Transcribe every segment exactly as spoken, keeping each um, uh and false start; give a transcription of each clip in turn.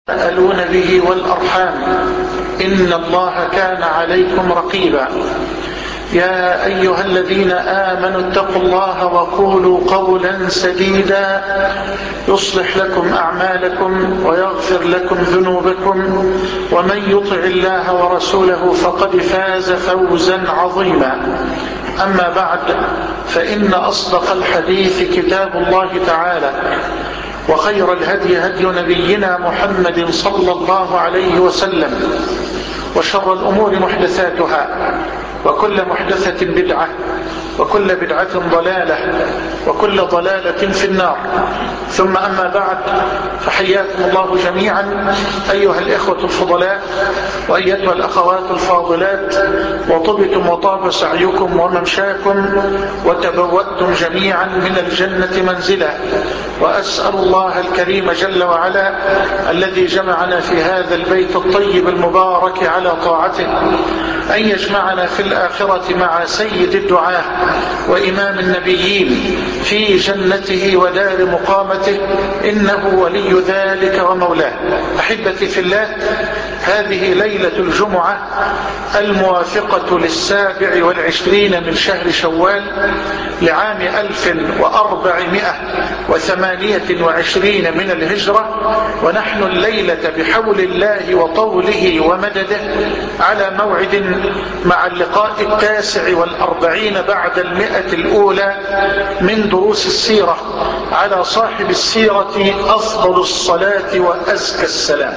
تساءلون به والأرحام إن الله كان عليكم رقيبا. يا أيها الذين آمنوا اتقوا الله وقولوا قولا سديدا يصلح لكم أعمالكم ويغفر لكم ذنوبكم، ومن يطع الله ورسوله فقد فاز فوزا عظيما. أما بعد، فإن أصدق الحديث كتاب الله تعالى، وخير الهدي هدي نبينا محمد صلى الله عليه وسلم، وشر الأمور محدثاتها، وكل محدثة بدعة، وكل بدعة ضلالة، وكل ضلالة في النار. ثم أما بعد، فحياكم الله جميعا أيها الإخوة الفضلاء وأيتها الأخوات الفاضلات، وطبتم وطاب سعيكم وممشاكم وتبوأتم جميعا من الجنة منزلا. وأسأل الله الكريم جل وعلا الذي جمعنا في هذا البيت الطيب المبارك على طاعته أن يجمعنا في الآخرة مع سيد الدعاة وإمام النبيين في جنته ودار مقامته، إنه ولي ذلك ومولاه. أحبتي في الله، هذه ليلة الجمعة الموافقة للسابع والعشرين من شهر شوال لعام ألف وأربعمائة وثمانية وعشرين من الهجرة، ونحن الليلة بحول الله وطوله ومدده على موعد مع اللقاء التاسع والأربعين بعد المئة الأولى من دروس السيرة على صاحب السيرة أفضل الصلاة وأزكى السلام.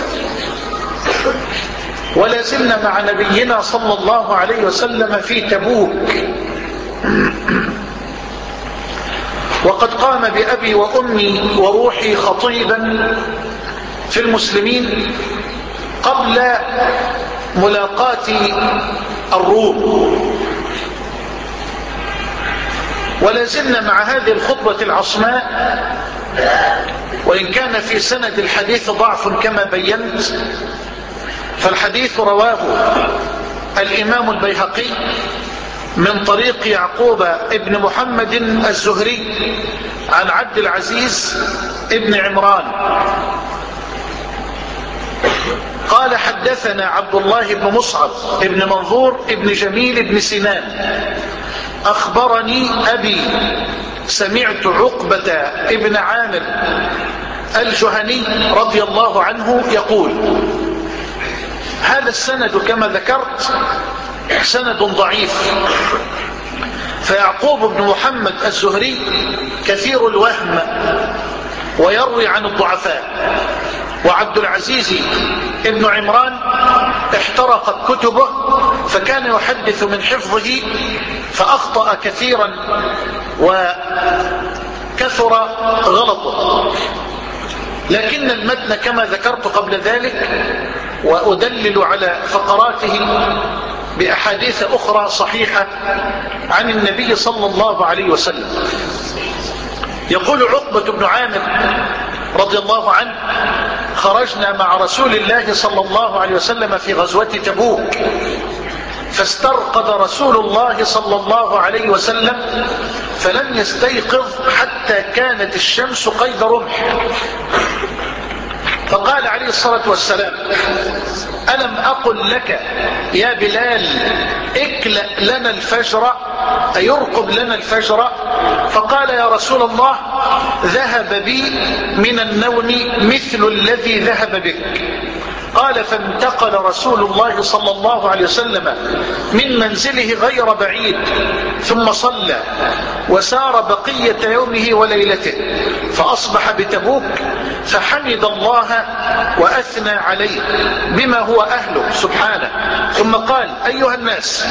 ولا زلنا مع نبينا صلى الله عليه وسلم في تبوك، وقد قام بأبي وأمي وروحي خطيبا في المسلمين قبل ملاقاة الروم. ولا زلنا مع هذه الخطبة العصماء، وإن كان في سند الحديث ضعف كما بينت، فالحديث رواه الإمام البيهقي من طريق يعقوب ابن محمد الزهري عن عبد العزيز ابن عمران قال: حدثنا عبد الله بن مصعب ابن منظور ابن جميل ابن سنان أخبرني أبي سمعت عقبة ابن عامر الجهني رضي الله عنه يقول. هذا السند كما ذكرت سند ضعيف، فيعقوب بن محمد الزهري كثير الوهم ويروي عن الضعفاء، وعبد العزيز ابن عمران احترقت كتبه فكان يحدث من حفظه فأخطأ كثيرا وكثر غلطه. لكن المتن كما ذكرت قبل ذلك، وأدلل على فقراته بأحاديث أخرى صحيحة عن النبي صلى الله عليه وسلم. يقول عقبة بن عامر رضي الله عنه: خرجنا مع رسول الله صلى الله عليه وسلم في غزوة تبوك، فاسترقد رسول الله صلى الله عليه وسلم فلم يستيقظ حتى كانت الشمس قيد رمح، فقال عليه الصلاة والسلام: ألم أقل لك يا بلال اكلأ لنا الفجر، أيرقب لنا الفجر؟ فقال: يا رسول الله، ذهب بي من النوم مثل الذي ذهب بك. قال: فانتقل رسول الله صلى الله عليه وسلم من منزله غير بعيد، ثم صلى وسار بقية يومه وليلته، فأصبح بتبوك فحمد الله وأثنى عليه بما هو أهله سبحانه، ثم قال: أيها الناس،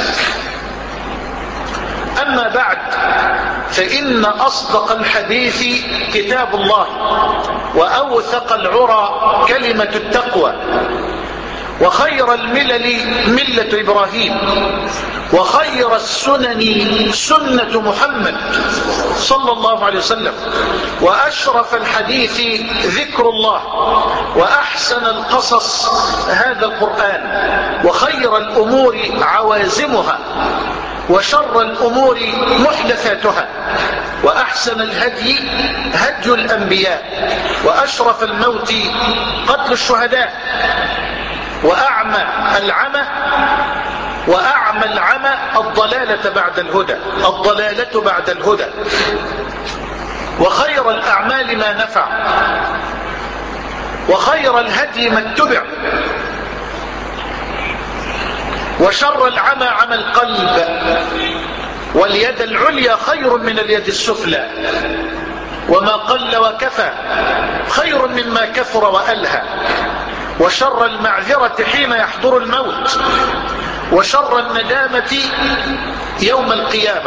أما بعد، فإن أصدق الحديث كتاب الله، وأوثق العرى كلمة التقوى، وخير الملل ملة إبراهيم، وخير السنن سنة محمد صلى الله عليه وسلم، وأشرف الحديث ذكر الله، وأحسن القصص هذا القرآن، وخير الأمور عوازمها، وشر الأمور محدثاتها، وأحسن الهدي هدي الأنبياء، وأشرف الموت قتل الشهداء، وأعمى العمى وأعمى العمى الضلالة بعد الهدى الضلالة بعد الهدى وخير الأعمال ما نفع، وخير الهدي ما اتبع، وشر العمى عمى القلب، واليد العليا خير من اليد السفلى، وما قل وكفى خير مما كثر وألهى، وشر المعذرة حين يحضر الموت، وشر الندامة يوم القيامة.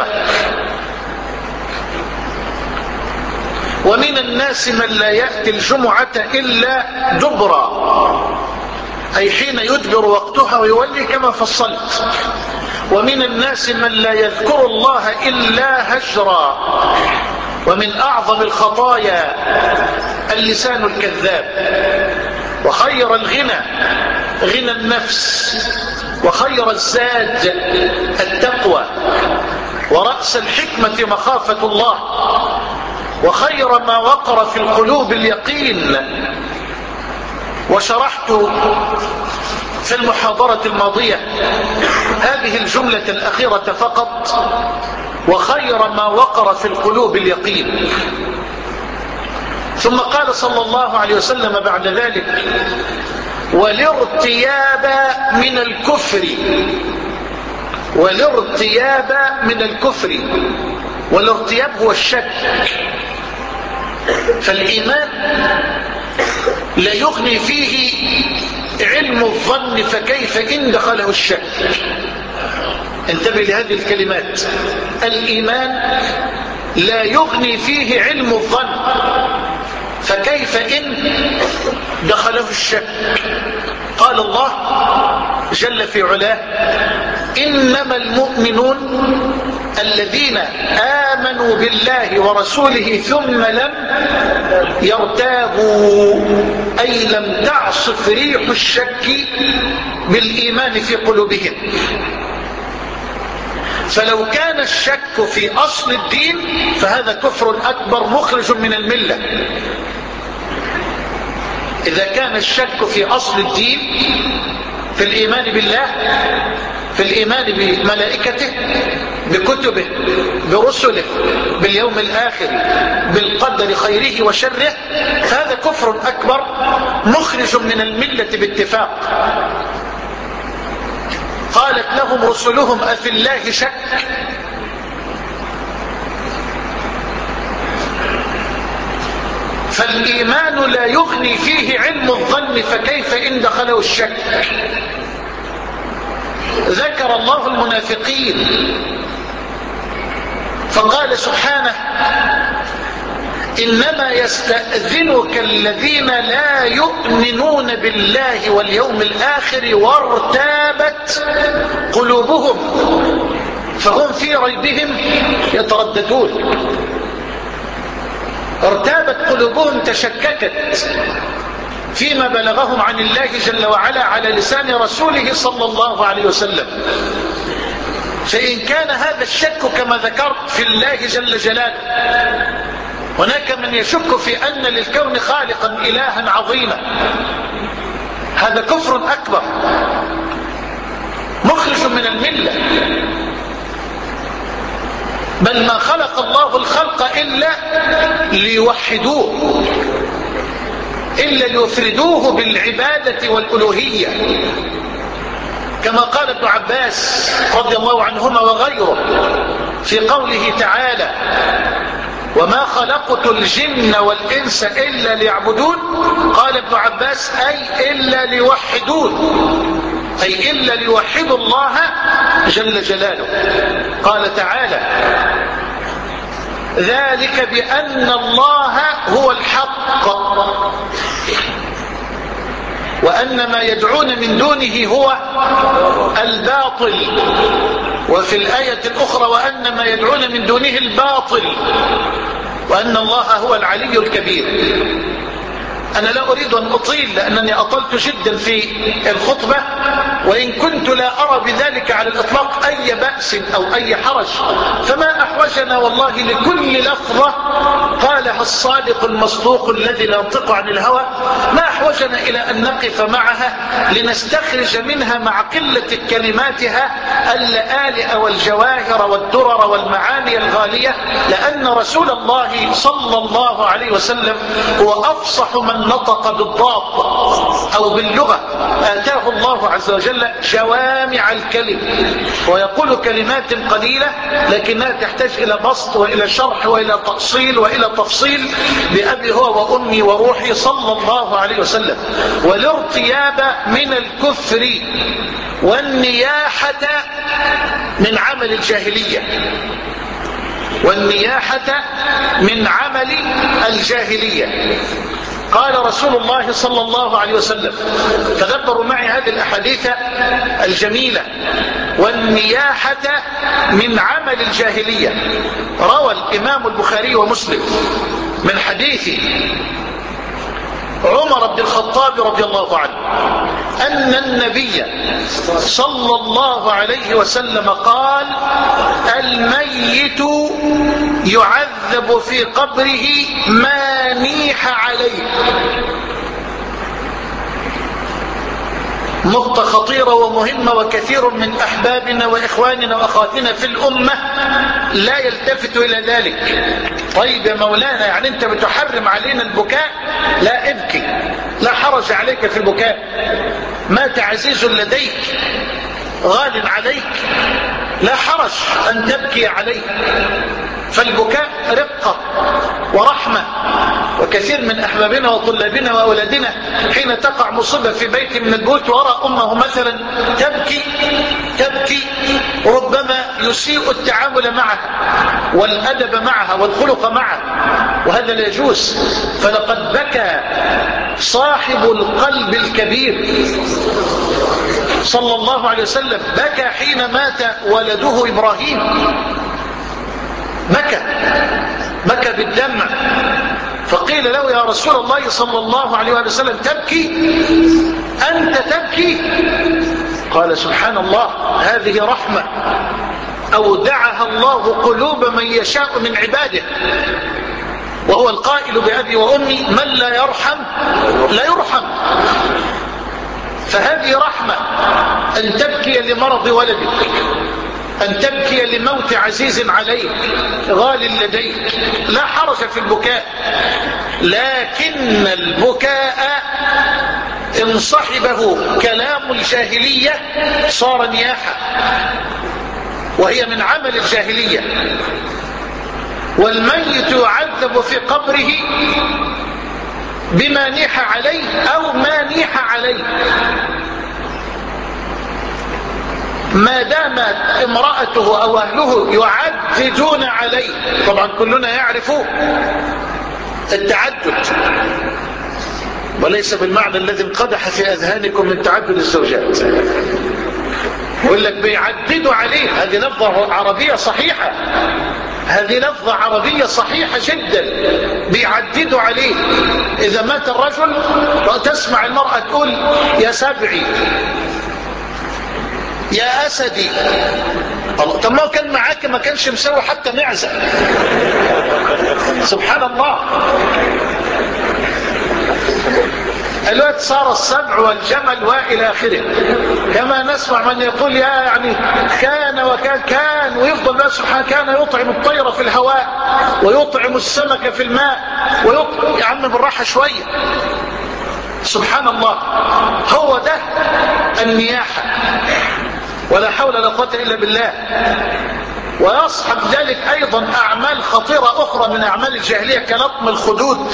ومن الناس من لا يأتي الجمعة إلا دبرا، أي حين يدبر وقتها ويولي كما فصلت. ومن الناس من لا يذكر الله إلا هجرا. ومن أعظم الخطايا اللسان الكذاب. وخير الغنى غنى النفس، وخير الزاد التقوى، ورأس الحكمة مخافة الله، وخير ما وقر في القلوب اليقين. وشرحت في المحاضرة الماضية هذه الجملة الأخيرة فقط: وخير ما وقر في القلوب اليقين. ثم قال صلى الله عليه وسلم بعد ذلك: والارتياب من الكفر والارتياب من الكفر والارتياب هو الشك. فالإيمان لا يغني فيه علم الظن، فكيف إن دخله الشك. انتبه لهذه الكلمات: الإيمان لا يغني فيه علم الظن، فكيف إن دخله الشك. قال الله جل في علاه: إنما المؤمنون الذين آمنوا بالله ورسوله ثم لم يرتابوا، أي لم تعصف ريح الشك بالإيمان في قلوبهم. فلو كان الشك في أصل الدين فهذا كفر أكبر مخرج من الملة. إذا كان الشك في أصل الدين، في الإيمان بالله، في الإيمان بملائكته، بكتبه، برسله، باليوم الآخر، بالقدر خيره وشره، فهذا كفر أكبر مخرج من الملة باتفاق. قالت لهم رسلهم: أفي الله شك؟ فالإيمان لا يغني فيه علم الظن، فكيف إن دخله الشك. ذكر الله المنافقين فقال سبحانه: إنما يستأذنك الذين لا يؤمنون بالله واليوم الآخر وارتابت قلوبهم فهم في ريبهم يترددون. ارتابت قلوبهم، تشككت فيما بلغهم عن الله جل وعلا على لسان رسوله صلى الله عليه وسلم. فإن كان هذا الشك كما ذكرت في الله جل جلاله، هناك من يشك في أن للكون خالقا إلها عظيما، هذا كفر أكبر مخرج من الملة. بل ما خلق الله الخلق إلا ليوحدوه، إلا ليفردوه بالعبادة والألوهية، كما قال ابن عباس رضي الله عنهما وغيره في قوله تعالى: وما خلقت الجن والإنس إلا ليعبدون. قال ابن عباس: أي إلا ليوحدون، أي إلا ليوحدوا الله جل جلاله. قال تعالى: ذلك بأن الله هو الحق وأن ما يدعون من دونه هو الباطل. وفي الآية الأخرى: وأن ما يدعون من دونه الباطل وأن الله هو العلي الكبير. أنا لا أريد أن أطيل لأنني أطلت جدا في الخطبة، وإن كنت لا أرى بذلك على الإطلاق أي بأس أو أي حرج، فما أحوجنا والله لكل لفظة قالها الصادق المصدوق الذي لا ينطق عن الهوى، ما أحوجنا إلى أن نقف معها لنستخرج منها مع قلة كلماتها اللآلئ والجواهر والدرر والمعاني الغالية، لأن رسول الله صلى الله عليه وسلم هو أفصح من نطق بالضاد أو باللغة، آتاه الله عز وجل جوامع الكلم، ويقول كلمات قليلة لكنها تحتاج إلى بسط وإلى شرح وإلى تأصيل وإلى تفصيل بأبي هو وأمي وروحي صلى الله عليه وسلم. والارتياب من الكفر والنياحة من عمل الجاهلية، والنياحة من عمل الجاهلية. قال رسول الله صلى الله عليه وسلم، تدبروا معي هذه الأحاديث الجميلة، والنياحة من عمل الجاهلية. روى الإمام البخاري ومسلم من حديث عمر بن الخطاب رضي الله عنه أن النبي صلى الله عليه وسلم قال: الميت يعذب في قبره ما نيح عليه. نقطة خطيرة ومهمة، وكثير من أحبابنا وإخواننا وأخواتنا في الأمة لا يلتفت إلى ذلك. طيب يا مولانا، يعني أنت بتحرم علينا البكاء؟ لا، ابكي، لا حرج عليك في البكاء. مات عزيز لديك غال عليك، لا حرج أن تبكي عليه، فالبكاء رقة ورحمة. وكثير من أحبابنا وطلابنا وأولادنا حين تقع مصيبة في بيت من البيوت وراء أمه مثلا تبكي تبكي ربما يسيء التعامل معها والأدب معها والخلق معها، وهذا لا يجوز. فلقد بكى صاحب القلب الكبير صلى الله عليه وسلم، بكى حين مات ولده إبراهيم، بكى بكى بالدمع. فقيل له: يا رسول الله صلى الله عليه وسلم تبكي؟ أنت تبكي؟ قال: سبحان الله، هذه رحمة أودعها الله قلوب من يشاء من عباده، وهو القائل بأبي وأمي: من لا يرحم لا يرحم. فهذه رحمة أن تبكي لمرض ولدك، أن تبكي لموت عزيز عليك غال لديك، لا حرج في البكاء. لكن البكاء إن صحبه كلام الجاهلية صار نياحة، وهي من عمل الجاهلية. والميت يعذب في قبره بما نيح عليه أو ما نيح عليه، ما دامت امرأته أو أهله يعددون عليه. طبعا كلنا يعرف التعدد، وليس بالمعنى الذي انقدح في أذهانكم من تعدد الزوجات. يقول لك بيعددوا عليه، هذه لفظة عربية صحيحة، هذه لفظة عربية صحيحة جدا، بيعددوا عليه. إذا مات الرجل تسمع المرأة تقول: يا سبعي، يا أسدي. طب ما كان معاك ما كانش مسوي حتى معزة. سبحان الله. الوقت صار السبع والجمل وإلى آخره. كما نسمع من يقول: يا يعني كان وكان كان، ويفضل بقى سبحانه كان يطعم الطير في الهواء ويطعم السمك في الماء ويطعم. يا عم بالراحة شوية. سبحان الله. هو ده النياحة، ولا حول ولا قوة إلا بالله. ويصحب ذلك أيضا أعمال خطيرة أخرى من أعمال الجاهلية كلطم الخدود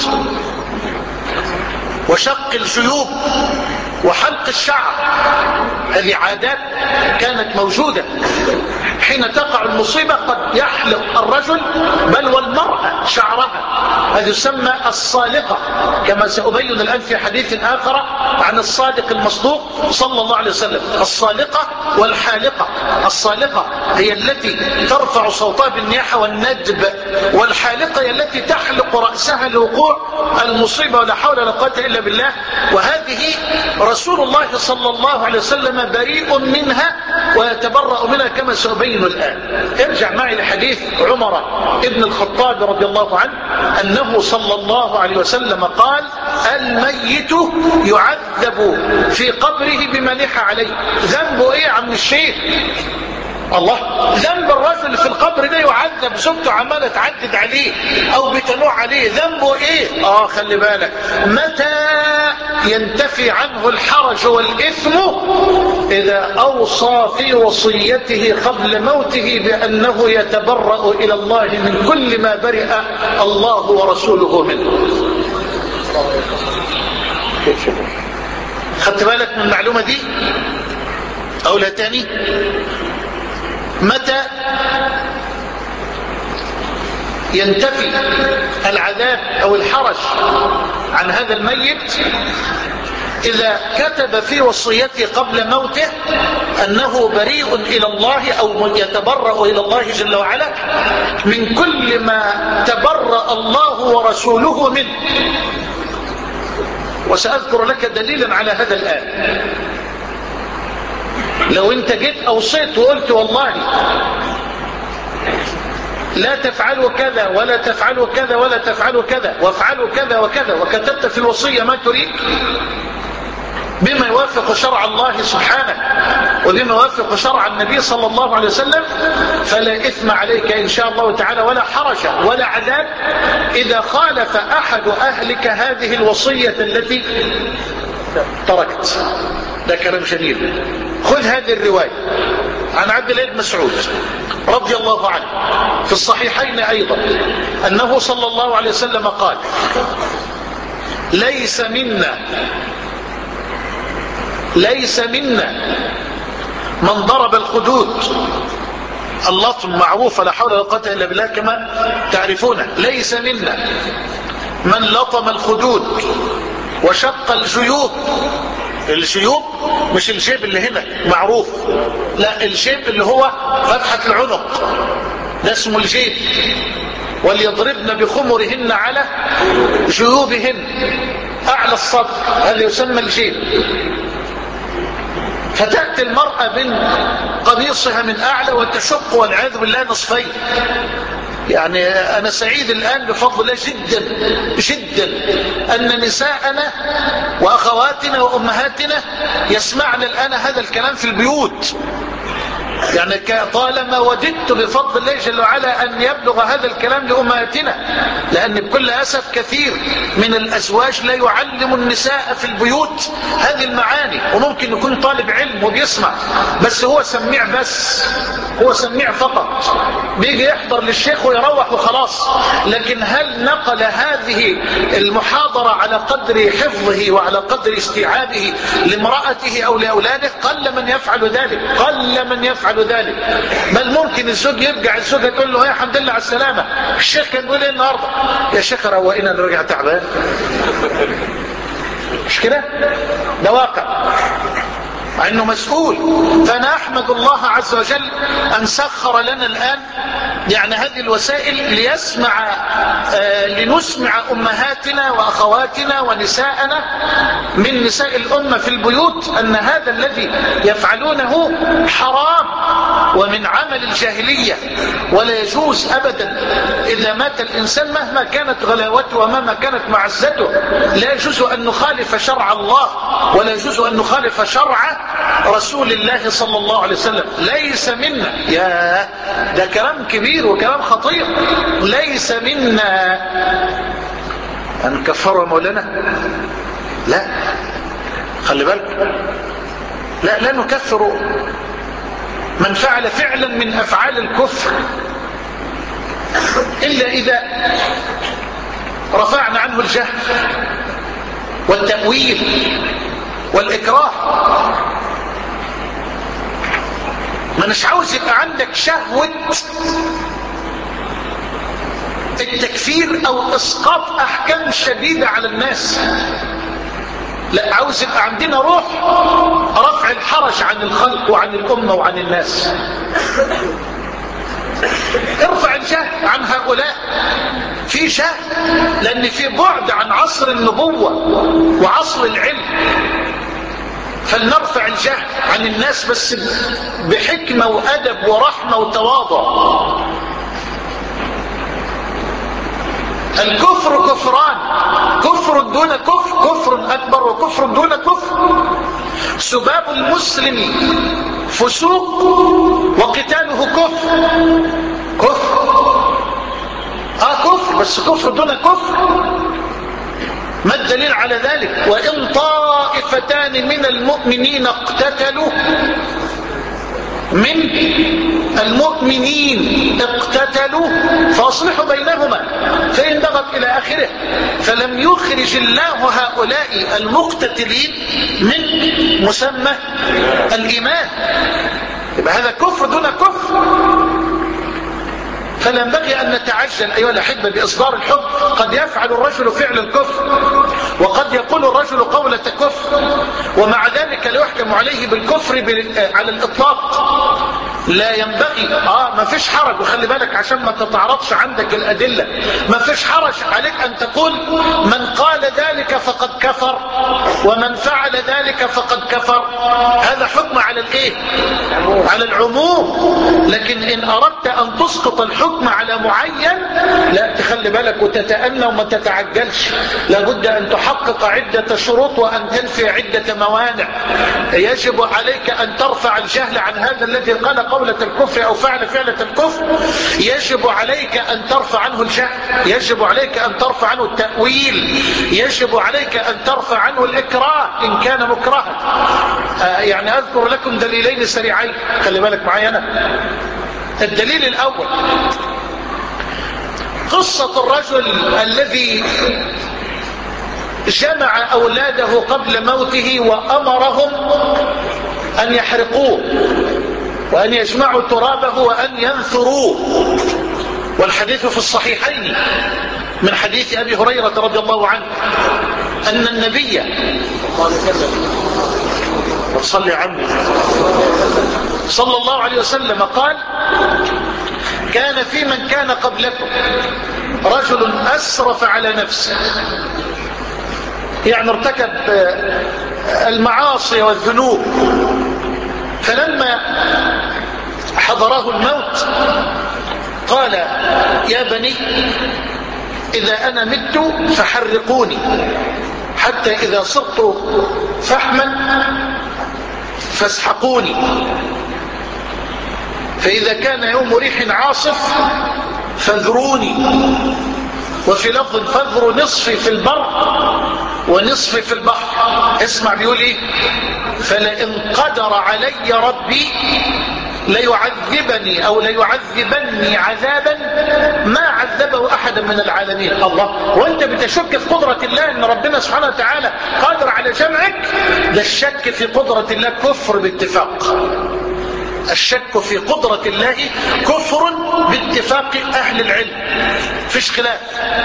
وشق الجيوب وحلق الشعر. هذه عادات كانت موجودة حين تقع المصيبة قد يحلق الرجل بل والمرأة شعرها، هذا يسمى الصالقة، كما سأبين الآن في حديث آخر عن الصادق المصدوق صلى الله عليه وسلم. الصالقة والحالقة، الصالقة هي التي ترفع صوتها بالنياحة والندب، والحالقة هي التي تحلق رأسها لوقوع المصيبة، ولا حول ولا قوة إلا بالله. وهذه رسول الله صلى الله عليه وسلم بريء منها ويتبرأ منها كما سأبين الآن. ارجع معي لحديث عمر ابن الخطاب رضي الله عنه أنه صلى الله عليه وسلم قال: الميت يعذب في قبره بما نحى عليه. ذنبه ايه يا عم الشيخ؟ الله، ذنب الرجل في القبر ده يعذب، زوجته عماله تعدد عليه او بتنوع عليه، ذنبه ايه؟ اه خلي بالك، متى ينتفي عنه الحرج والاثم؟ اذا اوصى في وصيته قبل موته بانه يتبرأ الى الله من كل ما برئ الله ورسوله منه. خدت بالك من المعلومة دي؟ أقولها تاني. متى ينتفي العذاب أو الحرج عن هذا الميت؟ إذا كتب في وصيته قبل موته أنه بريء إلى الله أو يتبرأ إلى الله جل وعلا من كل ما تبرأ الله ورسوله منه. وسأذكر لك دليلا على هذا الآن. لو انت جيت أوصيت وقلت والله لا تفعلوا كذا ولا تفعلوا كذا ولا تفعلوا كذا وافعلوا كذا وكذا، وكتبت في الوصية ما تريد بما يوافق شرع الله سبحانه وبما يوافق شرع النبي صلى الله عليه وسلم، فلا إثم عليك إن شاء الله تعالى ولا حرج ولا عذاب إذا خالف أحد أهلك هذه الوصية التي تركت. ده كلام جميل. خذ هذه الرواية عن عبد الله بن مسعود رضي الله عنه في الصحيحين أيضا أنه صلى الله عليه وسلم قال: ليس منا ليس منا من ضرب الخدود. اللطم معروف، لا حول ولا قوة إلا بالله كما تعرفون. ليس منا من لطم الخدود وشق الجيوب. الجيوب مش الجيب اللي هنا معروف، لا، الجيب اللي هو فتحة العنق ده اسمه الجيب. وليضربن بخمرهن على جيوبهن، أعلى الصدر، هذا يسمى الجيب. فتأتي المرأة من قميصها من أعلى وتشق والعياذ بالله نصفين. يعني أنا سعيد الآن بفضل الله جدا جدا أن نساءنا وأخواتنا وأمهاتنا يسمعن الآن هذا الكلام في البيوت. يعني طالما وددت بفضل الله جل وعلا أن يبلغ هذا الكلام لأمهاتنا، لأن بكل أسف كثير من الأزواج لا يعلم النساء في البيوت هذه المعاني. وممكن يكون طالب علم وبيسمع بس هو سميع، بس هو سميع فقط، بيجي يحضر للشيخ ويروح وخلاص. لكن هل نقل هذه المحاضرة على قدر حفظه وعلى قدر استيعابه لامرأته أو لأولاده؟ قل من يفعل ذلك، قل من يفعل ذلك. بل ممكن الزوج يرجع الزوجة تقول له: يا الحمد لله على السلامة، الشيخ كان بيقول ايه النهارده؟ يا شيخ روقنا اللي رجع تعبان. مش كده؟ ده واقع، مع انه مسؤول. فانا احمد الله عز وجل ان سخر لنا الان يعني هذه الوسائل ليسمع آه لنسمع امهاتنا واخواتنا ونساءنا من نساء الامه في البيوت ان هذا الذي يفعلونه حرام ومن عمل الجاهليه، ولا يجوز ابدا. اذا مات الانسان مهما كانت غلاوته ومهما كانت معزته لا يجوز ان نخالف شرع الله ولا يجوز ان نخالف شرع رسول الله صلى الله عليه وسلم. ليس منا، يا ده كلام كبير وكلام خطير. ليس منا أن كفروا مولانا، لا، خلي بالك، لا لا نكفر من فعل فعلا من أفعال الكفر إلا إذا رفعنا عنه الجهل والتأويل والإكراه. ما نش عاوز يبقى عندك شهوة التكفير او اسقاط احكام شديدة على الناس، لا، عاوز يبقى عندنا روح رفع الحرج عن الخلق وعن الامة وعن الناس. ارفع الجهل عن هؤلاء، في جهل لان في بعد عن عصر النبوة وعصر العلم، فلنرفع الجهل عن الناس بس بحكمة وادب ورحمة وتواضع. الكفر كفران، كفر دون كفر، كفر اكبر وكفر دون كفر. سباب المسلم فسوق وقتاله كفر، كفر اه كفر بس كفر دون كفر. ما الدليل على ذلك؟ وإن طائفتان من المؤمنين اقتتلوا، من المؤمنين اقتتلوا فاصلحوا بينهما فإن بغت إلى آخره، فلم يخرج الله هؤلاء المقتتلين من مسمى الإيمان، يبقى هذا كفر دون كفر. فلا ينبغي أن نتعجل أيها الأحبة بإصدار الحكم. قد يفعل الرجل فعل الكفر وقد يقول الرجل قولة كفر، ومع ذلك لا يحكم عليه بالكفر على الإطلاق. لا ينبغي اه ما فيش حرج، وخلي بالك عشان ما تتعرضش عندك الأدلة، ما فيش حرج عليك أن تقول من قال ذلك فقد كفر ومن فعل ذلك فقد كفر، هذا حكم على الايه؟ على العموم. لكن إن أردت أن تسقط الحكم على معين لا، تخلي بالك وتتأنى وما تتعجلش، لابد أن تحقق عدة شروط وأن تنفي عدة موانع. يجب عليك أن ترفع الجهل عن هذا الذي قال قولة الكفر أو فعل فعلة الكفر، يجب عليك أن ترفع عنه الجهل، يجب عليك أن ترفع عنه التأويل، يجب عليك أن ترفع عنه الإكراه إن كان مكرها. آه يعني أذكر لكم دليلين سريعين، خلي بالك معي أنا. الدليل الأول قصة الرجل الذي جمع أولاده قبل موته وأمرهم أن يحرقوه وأن يجمعوا ترابه وأن ينثروه، والحديث في الصحيحين من حديث أبي هريرة رضي الله عنه أن النبي صلى عنه صلى الله عليه وسلم قال: كان في من كان قبلكم رجل أسرف على نفسه، يعني ارتكب المعاصي والذنوب، فلما حضره الموت قال: يا بني إذا أنا مت فحرقوني حتى إذا صرت فحما فاسحقوني، فإذا كان يوم ريح عاصف فاذروني، وفي لفظ فاذروا نصفي في البر ونصفي في البحر. اسمع بيقول ايه: فلئن قدر علي ربي ليعذبني او ليعذبني عذابا ما عذبه احدا من العالمين. الله، وانت بتشك في قدرة الله ان ربنا سبحانه وتعالى قادر على جمعك؟ ده الشك في قدرة الله كفر باتفاق، الشك في قدرة الله كفر باتفاق اهل العلم، فيش خلاف.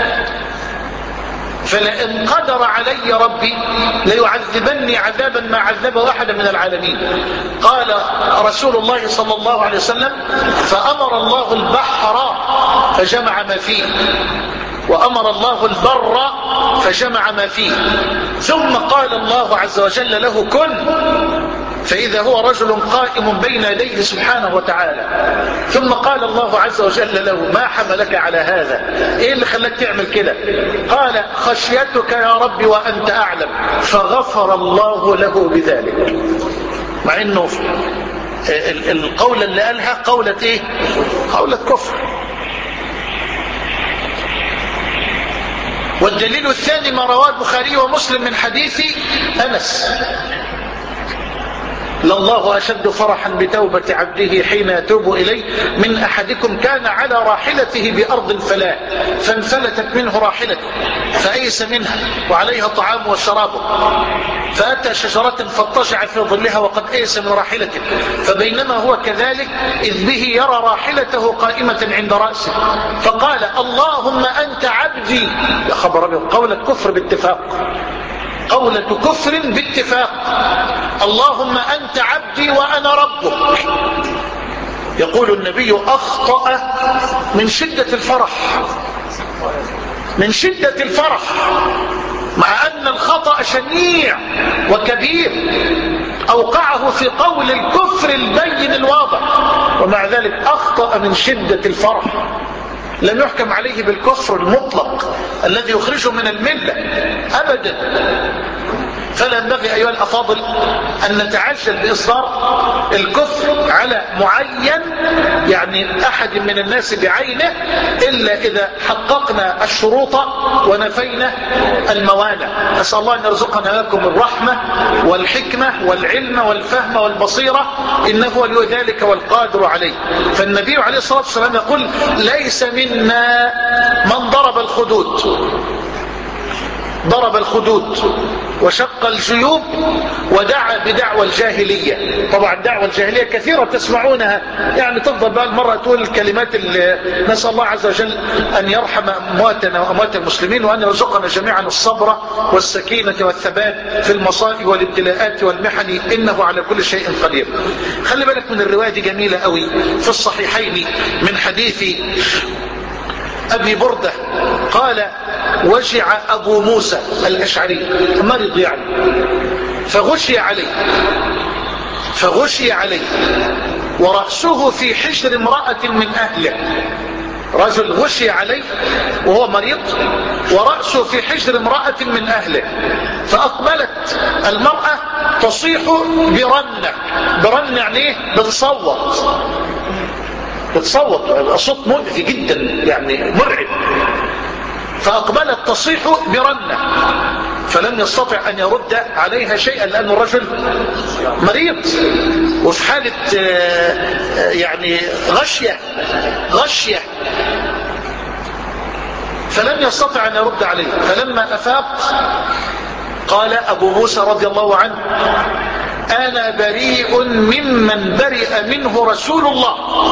فلئن قدر علي ربي ليعذبني عذابا ما عذبه احدا من العالمين. قال رسول الله صلى الله عليه وسلم: فأمر الله البحر فجمع ما فيه، وأمر الله البر فجمع ما فيه، ثم قال الله عز وجل له: كن، فإذا هو رجل قائم بين يديه سبحانه وتعالى، ثم قال الله عز وجل له: ما حملك على هذا؟ ايه اللي خلاك تعمل كده؟ قال: خشيتك يا رب وأنت أعلم، فغفر الله له بذلك. مع انه القولة اللي قالها قولة ايه؟ قولة كفر. والدليل الثاني ما رواه البخاري ومسلم من حديث أنس لله أشد فرحا بتوبة عبده حين يتوب إليه من أحدكم كان على راحلته بأرض الفلاة فانفلتت منه راحلته فأيس منها وعليها طعام وشرابه فأتى شجرة فاضطجع في ظلها وقد أيس من راحلته فبينما هو كذلك إذ به يرى راحلته قائمة عند رأسه فقال اللهم أنت عبدي. يا خبر أبيض، قولة كفر باتفاق، قولة كفر باتفاق. اللهم أنت عبدي وأنا ربك. يقول النبي أخطأ من شدة الفرح، من شدة الفرح، مع أن الخطأ شنيع وكبير أوقعه في قول الكفر البين الواضح، ومع ذلك أخطأ من شدة الفرح. لم يحكم عليه بالكفر المطلق الذي يخرجه من الملة أبدا. فلا ينبغي أيها الأفاضل أن نتعجل بإصدار الكفر على معين، يعني أحد من الناس بعينه، إلا إذا حققنا الشروط ونفينا الموانع. أسأل الله أن يرزقنا لكم الرحمة والحكمة والعلم والفهم والبصيرة، إنه ولي ذلك والقادر عليه. فالنبي عليه الصلاة والسلام يقول ليس منا من ضرب الخدود، ضرب الخدود وشق الجيوب ودعا بدعوى الجاهلية. طبعا دعوى الجاهلية كثيرة تسمعونها، يعني تفضل بقى المرة تقول الكلمات اللي نسأل الله عز وجل أن يرحم أمواتنا وأموات المسلمين وأن يرزقنا جميعا الصبر والسكينة والثبات في المصائب والابتلاءات والمحن، إنه على كل شيء قدير. خلي بالك من الرواية دي جميلة قوي في الصحيحين من حديث أبي بردة قال وجع أبو موسى الأشعري، مرض يعني، فغشي عليه فغشي عليه ورأسه في حجر امرأة من أهله. رجل غشي عليه وهو مريض ورأسه في حجر امرأة من أهله، فأقبلت المرأة تصيح برنة. برنة يعني بتصوت، بتصوت، صوت مؤذي جدا يعني مرعب. فأقبلت تصيح برنة فلم يستطع أن يرد عليها شيئا لأن الرجل مريض وفي حالة يعني غشية غشية فلم يستطع أن يرد عليه. فلما أفاق قال أبو موسى رضي الله عنه أنا بريء ممن برئ منه رسول الله،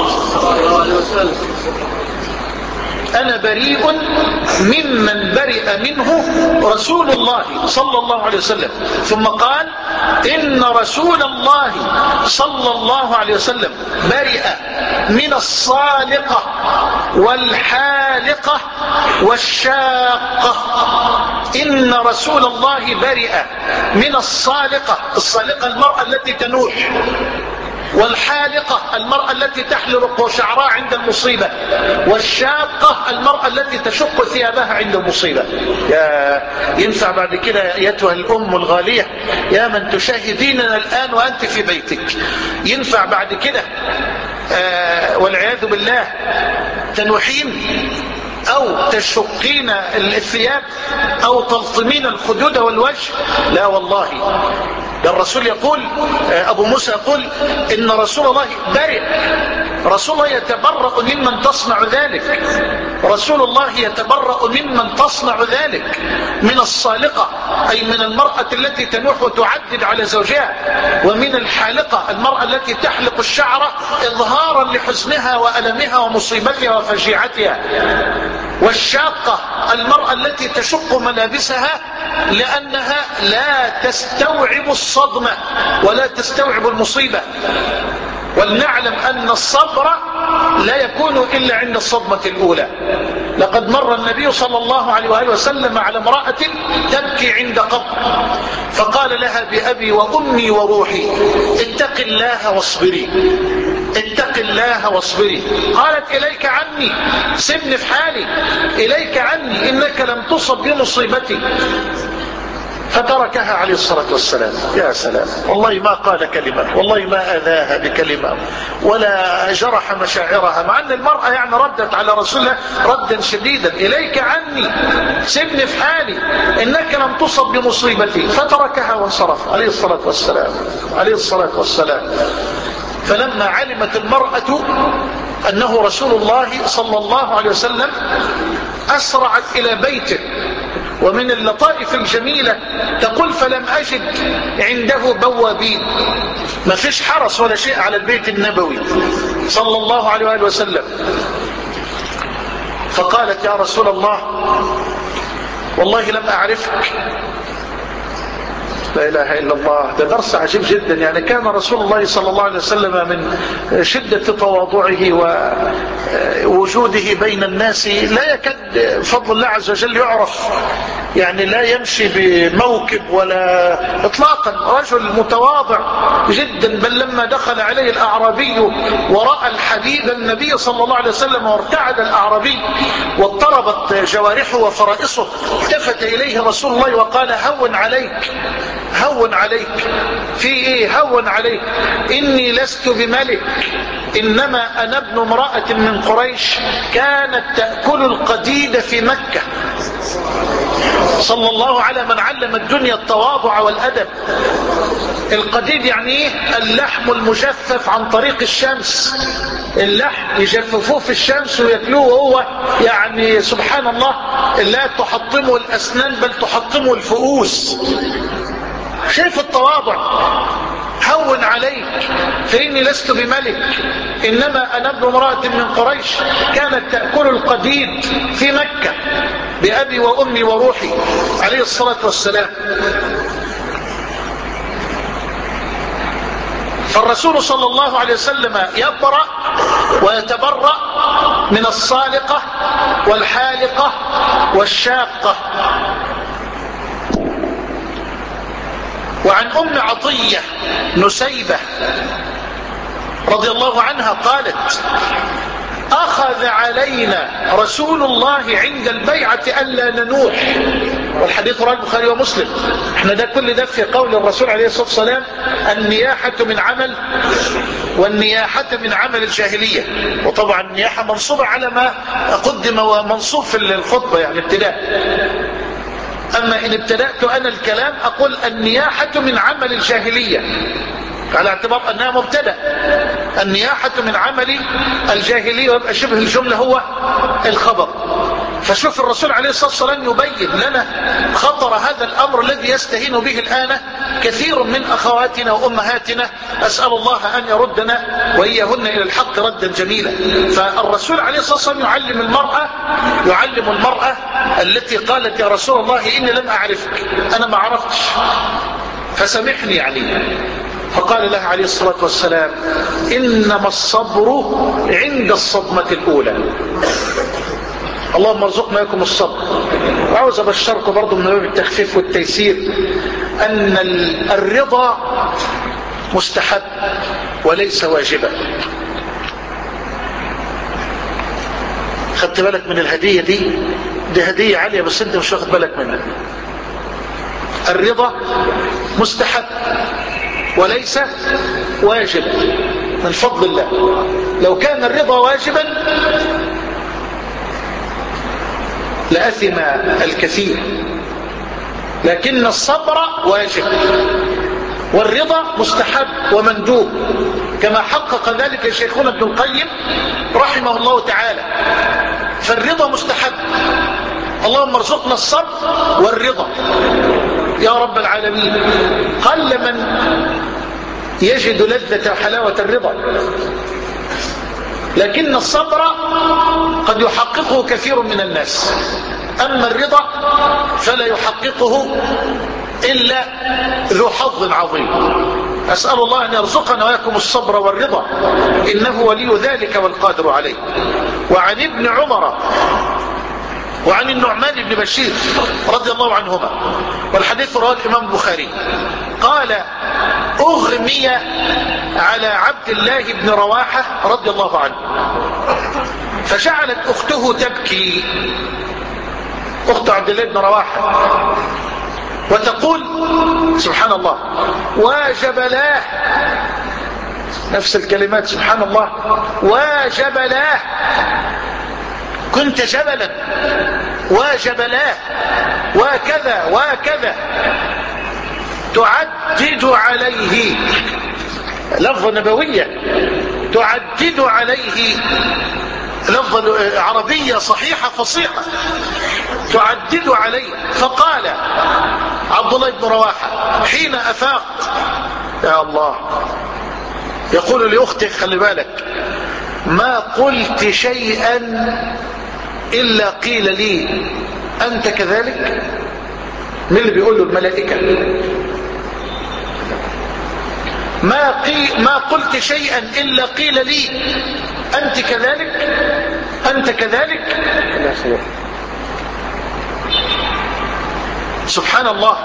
أنا بريء ممن برئ منه رسول الله صلى الله عليه وسلم. ثم قال إن رسول الله صلى الله عليه وسلم برئ من الصالقة والحالقة والشاقة. إن رسول الله برئ من الصالقة، الصالقة المرأة التي تنوح، والحالقة المرأة التي تحلق شعرها عند المصيبة، والشاقة المرأة التي تشق ثيابها عند المصيبة. يا ينفع بعد كده أيتها الأم الغالية يا من تشاهديننا الآن وأنت في بيتك، ينفع بعد كده آه والعياذ بالله تنوحين أو تشقين الثياب أو تلطمين الخدود والوجه؟ لا والله. ده الرسول يقول، أبو موسى يقول إن رسول الله برئ، رسول الله يتبرأ ممن تصنع ذلك، رسول الله يتبرأ ممن تصنع ذلك من الصالقة أي من المرأة التي تنوح وتعدد على زوجها، ومن الحالقة المرأة التي تحلق الشعر إظهارا لحزنها وألمها ومصيبتها وفجيعتها، والشاقة المرأة التي تشق ملابسها لأنها لا تستوعب الصدمة ولا تستوعب المصيبة. ولنعلم أن الصبر لا يكون إلا عند الصدمة الأولى. لقد مر النبي صلى الله عليه وآله وسلم على امرأة تبكي عند قبر فقال لها بأبي وأمي وروحي اتق الله واصبري، اتق الله واصبري. قالت إليك عني، سبني في حالي، إليك عني إنك لم تصب بمصيبتي. فتركها عليه الصلاة والسلام. يا سلام، والله ما قال كلمة، والله ما أذاها بكلمة ولا جرح مشاعرها، مع أن المرأة يعني ردت على رسول الله ردا شديدا: إليك عني، سيبني في حالي، إنك لم تصب بمصيبتي. فتركها وانصرف عليه الصلاة والسلام عليه الصلاة والسلام. فلما علمت المرأة أنه رسول الله صلى الله عليه وسلم أسرعت إلى بيته. ومن اللطائف الجميلة تقول: فلم أجد عنده بوابين، ما فيش حرس ولا شيء على البيت النبوي صلى الله عليه وآله وسلم. فقالت: يا رسول الله والله لم أعرفك. لا إله إلا الله. ده درس عجيب جدا. يعني كان رسول الله صلى الله عليه وسلم من شدة تواضعه ووجوده بين الناس لا يكاد فضل الله عز وجل يعرف، يعني لا يمشي بموكب ولا إطلاقا، رجل متواضع جدا. بل لما دخل عليه الأعرابي ورأى الحبيب النبي صلى الله عليه وسلم وارتعد الأعرابي واضطربت جوارحه وفرائصه، التفت إليه رسول الله وقال: هون عليك هون عليك. في ايه هون عليك؟ اني لست بملك، انما انا ابن امرأة من قريش كانت تأكل القديد في مكة. صلى الله على من علم الدنيا التواضع والأدب. القديد يعني ايه؟ اللحم المجفف عن طريق الشمس. اللحم يجففوه في الشمس ويأكلوه وهو يعني سبحان الله لا تحطمه الأسنان بل تحطمه الفؤوس. شايف التواضع؟ هون عليك فإني لست بملك، إنما أنا ابن امرأة من قريش كانت تأكل القديد في مكة بأبي وأمي وروحي عليه الصلاة والسلام. فالرسول صلى الله عليه وسلم يبرأ ويتبرأ من الصالقة والحالقة والشاقة. وعن أم عطية نسيبة رضي الله عنها قالت: أخذ علينا رسول الله عند البيعة ألا ننوح. والحديث رواه البخاري ومسلم. احنا ده كل ده في قول الرسول عليه الصلاة والسلام: النياحة من عمل والنياحة من عمل الجاهلية. وطبعا النياحة منصوبة على ما قدم ومنصوب في الخطبة يعني ابتداء. أما إن ابتدأت أنا الكلام أقول النياحة من عمل الجاهلية على اعتبار أنها مبتدأ. النياحة من عمل الجاهلية، ويبقى شبه الجملة هو الخبر. فشوف الرسول عليه الصلاة والسلام يبين لنا خطر هذا الأمر الذي يستهين به الآن كثير من أخواتنا وأمهاتنا. أسأل الله أن يردنا وإياهن إلى الحق ردا جميلا. فالرسول عليه الصلاة والسلام يعلم المرأة يعلم المرأة التي قالت: يا رسول الله إني لم أعرفك، أنا ما عرفتش فسامحني يعني. فقال لها عليه الصلاة والسلام: إنما الصبر عند الصدمة الأولى. اللهم ارزقنا لكم الصبر. وعاوز أبشركم برضو من باب التخفيف والتيسير أن الرضا مستحب وليس واجبا. خدت بالك من الهدية دي؟ دي هدية عالية بس انت مش واخد بالك منها. الرضا مستحب وليس واجبا من فضل الله. لو كان الرضا واجبا لأثم الكثير، لكن الصبر واجب والرضا مستحب ومندوب، كما حقق ذلك شيخنا ابن القيم رحمه الله تعالى. فالرضا مستحب. اللهم ارزقنا الصبر والرضا يا رب العالمين. قل من يجد لذة وحلاوة الرضا، لكن الصبر قد يحققه كثير من الناس، أما الرضا فلا يحققه إلا ذو حظ عظيم. أسأل الله أن يرزقنا وياكم الصبر والرضا، إنه ولي ذلك والقادر عليه. وعن ابن عمر وعن النعمان بن بشير رضي الله عنهما، والحديث رواه الإمام البخاري، قال: أغمي على عبد الله بن رواحة رضي الله عنه، فجعلت أخته تبكي. أخت عبد الله بن رواحة وتقول سبحان الله وجبلاه، نفس الكلمات سبحان الله وجبلاه، كنت جبلا وجبلاه وكذا وكذا، تعدد عليه، لفظة نبوية، تعدد عليه، لفظة عربية صحيحة فصيحة، تعدد عليه. فقال عبد الله بن رواحة حين أفاق، يا الله، يقول لأخته خلي بالك، ما قلت شيئا إلا قيل لي أنت كذلك. من اللي بيقول له؟ الملائكة. ما, قي... ما قلت شيئا إلا قيل لي أنت كذلك، أنت كذلك. سبحان الله.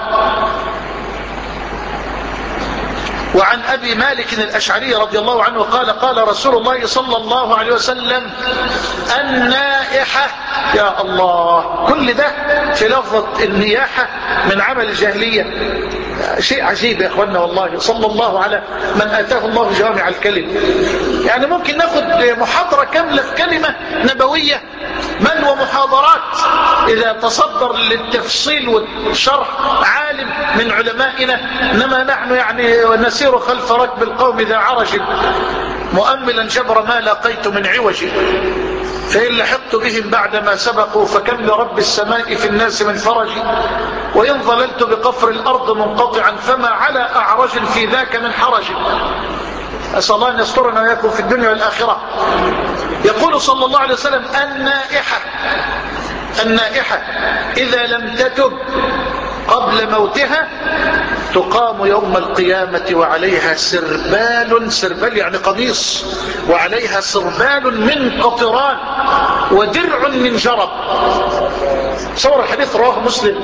وعن أبي مالك الأشعري رضي الله عنه قال قال رسول الله صلى الله عليه وسلم النائحة، يا الله، كل ده في لفظة النياحة من عمل الجاهلية. شيء عجيب يا اخوانا والله. صلى الله على من آتاه الله جوامع الكلم. يعني ممكن ناخد محاضرة كاملة في كلمة نبوية، بل ومحاضرات إذا تصدر للتفصيل والشرح عالم من علمائنا، إنما نحن يعني نسير خلف ركب القوم إذا عرج مؤملا جبر ما لقيت من عوج، فإن لحقت بهم بعدما سبقوا فكم لرب السماء في الناس من فرج، وإن ظللت بقفر الأرض منقطعا فما على أعرج في ذاك من حرج. أسأل الله أن يسترنا وإياكم في الدنيا والآخرة. يقول صلى الله عليه وسلم النائحة، النائحة إذا لم تتب قبل موتها تقام يوم القيامة وعليها سربال، سربال يعني قميص، وعليها سربال من قطران ودرع من جرب. صور الحديث رواه مسلم،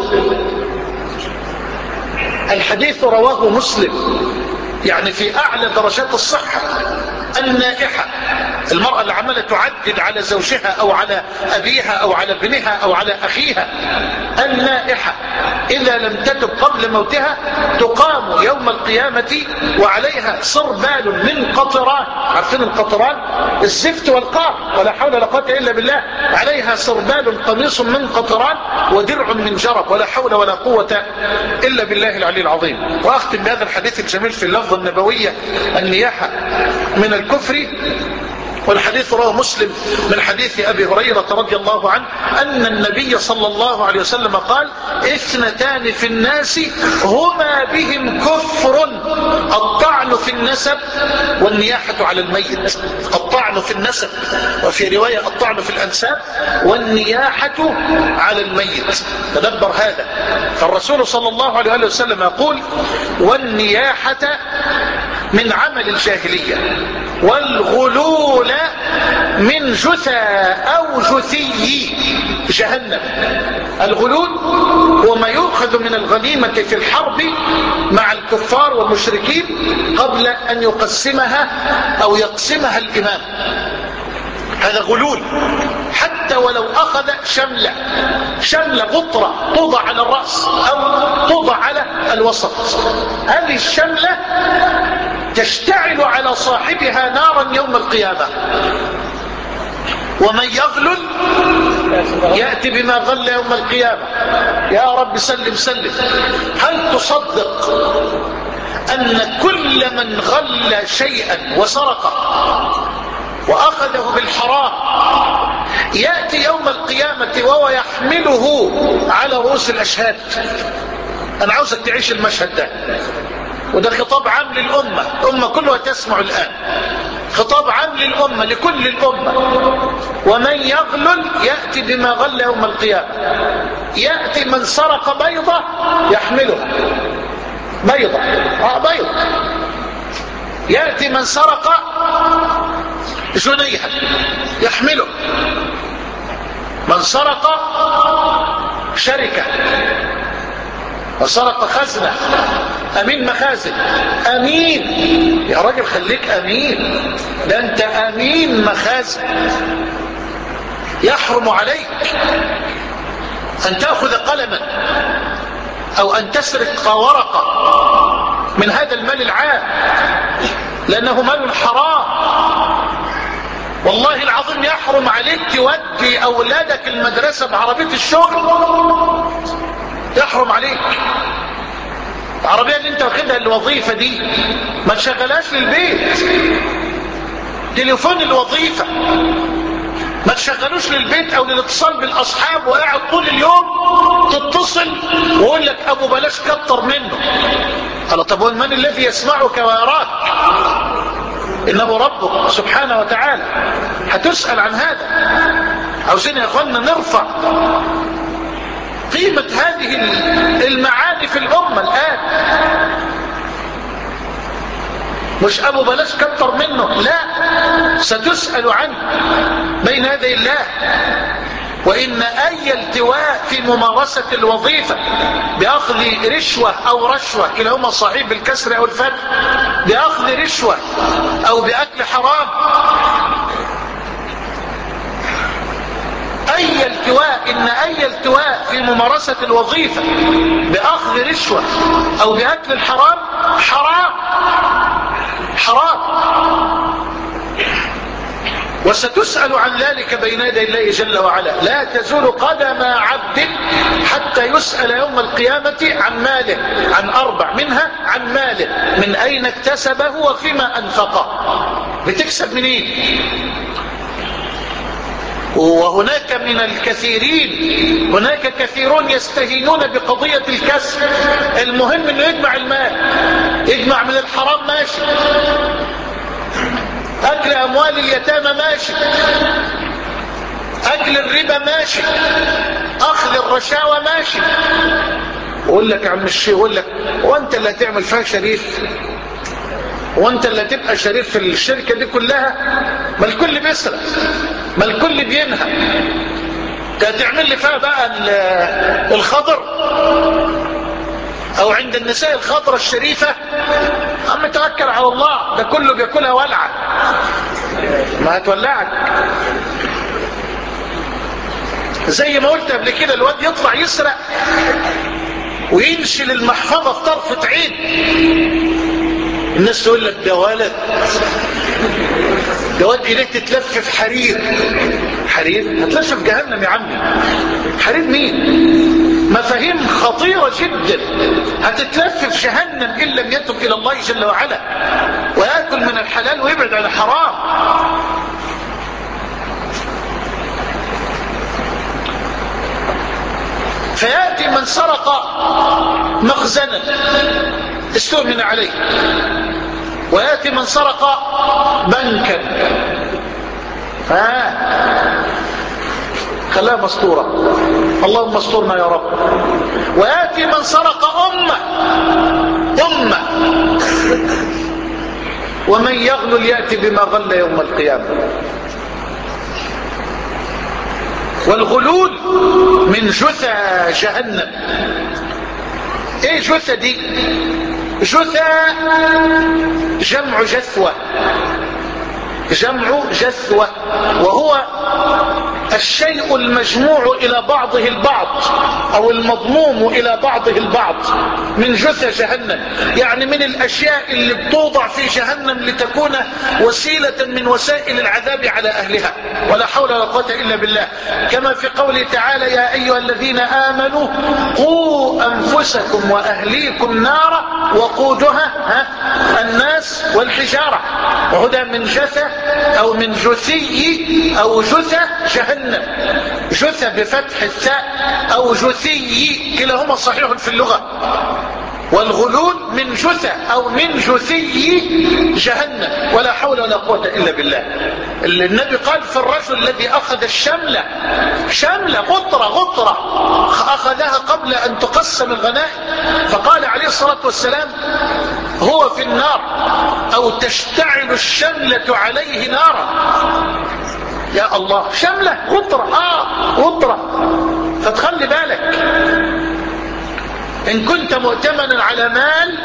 الحديث رواه مسلم، يعني في أعلى درجات الصحة. النائحة المرأة اللي عمالة تعدد على زوجها أو على أبيها أو على ابنها أو على أخيها، النائحة إذا لم تتب قبل موتها تقام يوم القيامة وعليها سربال من قطران. عارفين القطران؟ الزفت والقار، ولا حول ولا قوة إلا بالله. عليها سربال قميص من قطران ودرع من جرب، ولا حول ولا قوة إلا بالله العلي العظيم. وأختم بهذا الحديث الجميل في اللفظة النبوية النياحة من الكفر. والحديث رواه مسلم من حديث أبي هريرة رضي الله عنه أن النبي صلى الله عليه وسلم قال اثنتان في الناس هما بهم كفر، الطعن في النسب والنياحة على الميت. الطعن في النسب، وفي رواية الطعن في الأنساب، والنياحة على الميت. تدبر هذا. فالرسول صلى الله عليه وسلم يقول والنياحة من عمل الجاهلية، والغلول من جثى أو جثي جهنم. الغلول هو ما يؤخذ من الغنيمة في الحرب مع الكفار والمشركين قبل أن يقسمها أو يقسمها الإمام، هذا غلول. حتى ولو أخذ شملة، شملة غطرة توضع على الرأس أو توضع على الوسط، هذه الشملة تشتعل على صاحبها نارا يوم القيامة. ومن يغلل يأتي بما غل يوم القيامة. يا رب سلم سلم. هل تصدق أن كل من غل شيئا وسرقه وأخذه بالحرام يأتي يوم القيامة وهو يحمله على رؤوس الأشهاد؟ أنا عاوزك تعيش المشهد ده، وده خطاب عام للأمة، الأمة كلها تسمع الآن، خطاب عام للأمة، لكل الأمة. ومن يغلل يأتي بما غل يوم القيامة. يأتي من سرق بيضة يحملها، بيضة آه بيضة. يأتي من سرق جنيها يحمله، من سرق شركة وسرق خزنة، أمين مخازن، أمين يا راجل خليك أمين، ده أنت أمين مخازن. يحرم عليك أن تأخذ قلما أو أن تسرق ورقة من هذا المال العام، لأنه مال حرام. والله العظيم يحرم عليك تودي أولادك المدرسة بعربية الشغل، يحرم عليك. العربية اللي انت واخدها الوظيفة دي ما تشغلهاش للبيت. تليفون الوظيفة ما تشغلوش للبيت او للاتصال بالاصحاب، وقاعد طول اليوم تتصل ويقول لك ابو بلاش كتر منه. قال طب ومن الذي يسمعك ويراك؟ انه ربك سبحانه وتعالى، هتسأل عن هذا. عاوزين يا اخوانا نرفع قيمة هذه المعاني في الامة الان. مش ابو بلاش كتر منه، لا، ستسأل عنه بين يدي الله. وان اي التواء في ممارسة الوظيفة باخذ رشوة او رشوة، كلاهما صحيح بالكسر او الفتح، باخذ رشوة او باكل حرام، اي التواء ان اي التواء في ممارسة الوظيفة باخذ رشوة او باكل الحرام حرام حرام، وستسأل عن ذلك بين يدي الله جل وعلا. لا تزول قدم عبد حتى يسأل يوم القيامة عن ماله، عن أربع، منها عن ماله، من أين اكتسبه وفيما أنفقه. بتكسب منين؟ وهناك من الكثيرين، هناك كثيرون يستهينون بقضية الكسب. المهم انه يجمع المال، يجمع من الحرام ماشي، اكل اموال اليتامى ماشي، اكل الربا ماشي، اخذ الرشاوى ماشي. يقول لك يا عم الشيخ، يقول لك وانت اللي هتعمل فيها شريف؟ وانت اللي هتبقى شريف في الشركة دي كلها؟ ما الكل بيسرق، ما الكل بينهب، هتعمل لي فيها بقى الخضر او عند النساء الخضرة الشريفة؟ عم توكل على الله، ده كله بياكلها ولعة، ما هتولعك. زي ما قلت قبل كده، الواد يطلع يسرق وينشل المحفظة في طرفة عين، الناس تقول لك ده ولد، ده واد ايديه تتلف في حرير. حرير؟ هتلف في جهنم يا عمي. حرير مين؟ مفاهيم خطيرة جدا. هتتلف في جهنم ان لم يتب الى الله جل وعلا ويأكل من الحلال ويبعد عن الحرام. فيأتي من سرق مخزنا استؤمن عليه، ويأتي من سرق بنكا، ها خلاها مسطورة، اللهم استرنا يا رب. ويأتي من سرق أمة أمة، ومن يغلل يأتي بما غل يوم القيامة. والغلول من جثى جهنم. ايه جثى دي؟ جثى جمع جثوة، جمع جثوة، وهو الشيء المجموع إلى بعضه البعض أو المضموم إلى بعضه البعض، من جثى جهنم، يعني من الأشياء اللي بتوضع في جهنم لتكون وسيلة من وسائل العذاب على أهلها. ولا حول ولا قوة إلا بالله. كما في قوله تعالى: يا أيها الذين آمنوا قوا أنفسكم وأهليكم نارا وقودها الناس والحجارة. وهذا من جثى أو من جثي أو جثى جهنم. جثى بفتح الثاء أو جثي، كلاهما صحيح في اللغة. والغلول من جثى أو من جثي جهنم. ولا حول ولا قوة إلا بالله. النبي قال في الرجل الذي أخذ الشملة، شملة غطرة غطرة أخذها قبل أن تقسم الغنائم، فقال عليه الصلاة والسلام: هو في النار، أو تشتعل الشملة عليه نارا. يا الله، شملة غطرة، آه غطرة. فتخلي بالك، إن كنت مؤتمنا على مال